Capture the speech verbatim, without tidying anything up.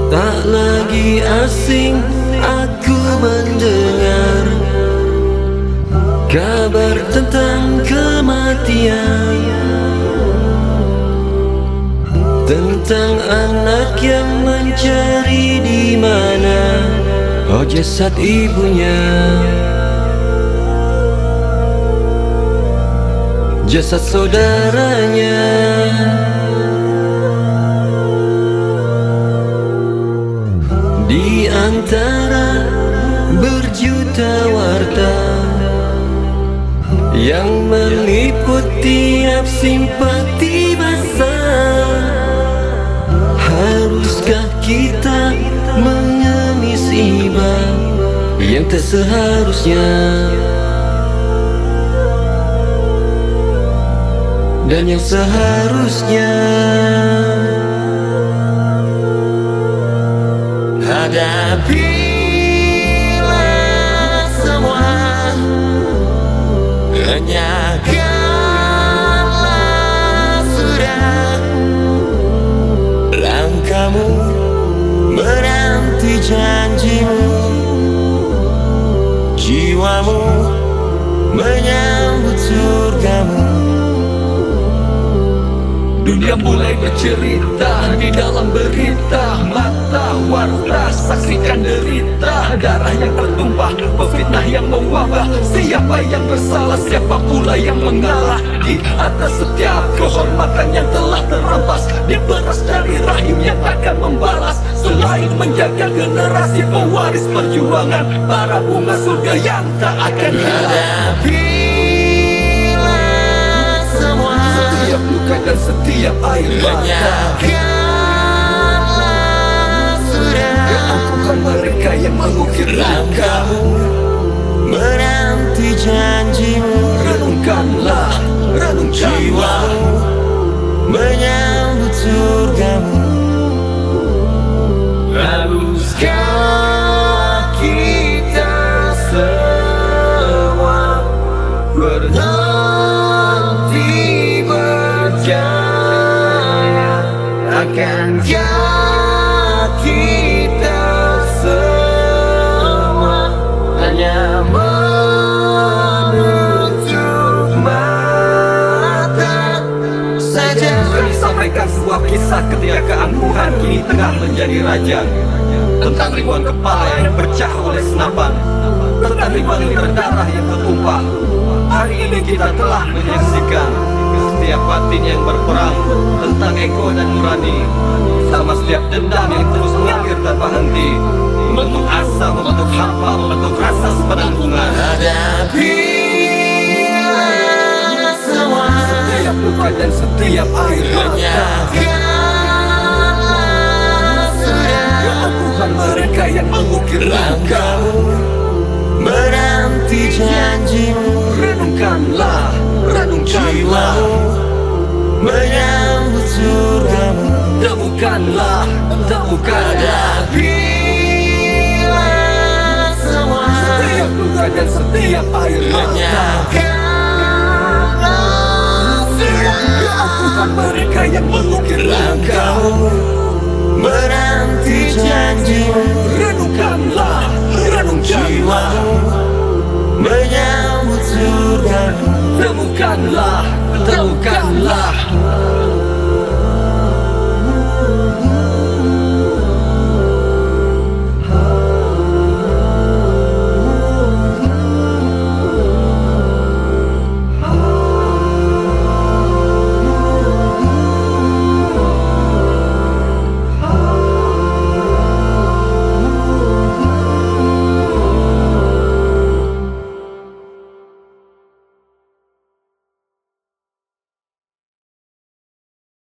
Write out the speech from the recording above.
Tak lagi asing aku mendengar kabar tentang kematian, tentang anak yang mencari di mana oh jasad ibunya, jasad saudaranya. Di antara berjuta warta yang meliput tiap simpati basah, haruskah kita mengemis iba yang tak seharusnya dan yang seharusnya? Hadapilah semua, kenyangkanlah sudah langkahmu menanti janjimu, jiwamu menyambut surgamu. Dunia mulai bercerita di dalam berita, mata warta saksikan derita, darah yang tertumpah, pefitnah yang mewabah. Siapa yang bersalah, siapa pula yang mengalah? Di atas setiap kehormatan yang telah terampas, diperas dari rahim yang takkan membalas. Selain menjaga generasi pewaris perjuangan, para bunga surga yang tak akan hilang. Setiap luka dan setiap air mata, kenyangkanlah sudah keangkuhan mereka yang mengukir langkahmu menanti janjimu, renungkanlah, renungkanlah jiwamu menyambut surgamu. Haruskah kita semua berhenti berjaya? Akankah kita semua hanya menutup mata saja? Sampaikan sebuah kisah ketika keangkuhan kini tengah menjadi raja, tentang ribuan kepala yang pecah oleh senapan, tentang ribuan liter darah yang tertumpah. Hari ini kita telah menyaksikan setiap batin yang berperang tentang ego dan nurani, sama setiap dendam yang terus mengalir tanpa henti, membentuk asa, membentuk hampa, membentuk rasa sepadang bunga. Hadapilah semua, Setiap luka dan setiap air mata, kenyangkanlah sudah keangkuhan mereka yang mengukir langkahmu menanti janjimu, renungkanlah, renungkanlah jiwamu menyambut surgamu. temukanlah, temukanlah Hadapilah semua, setiap luka dan setiap air mata, kenyangkanlah sudah keangkuhan mereka yang mengukir langkahmu menanti janjimu, renungkanlah, renungkanlah jiwamu menyambut surgamu. temukanlah, temukanlah